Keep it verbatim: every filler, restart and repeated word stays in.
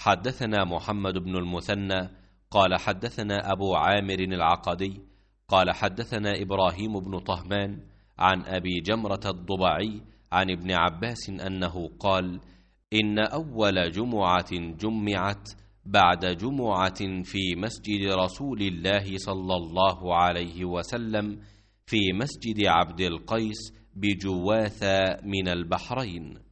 حدثنا محمد بن المثنى قال حدثنا أبو عامر العقدي قال حدثنا إبراهيم بن طهمان عن أبي جمرة الضبعي عن ابن عباس أنه قال: إن أول جمعة جمعت بعد جمعة في مسجد رسول الله صلى الله عليه وسلم في مسجد عبد القيس بجواثة من البحرين.